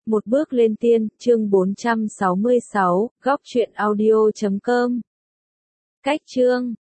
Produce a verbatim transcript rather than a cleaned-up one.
Một bước lên tiên, chương bốn trăm sáu mươi sáu, góc truyện audio chấm com. Cách chương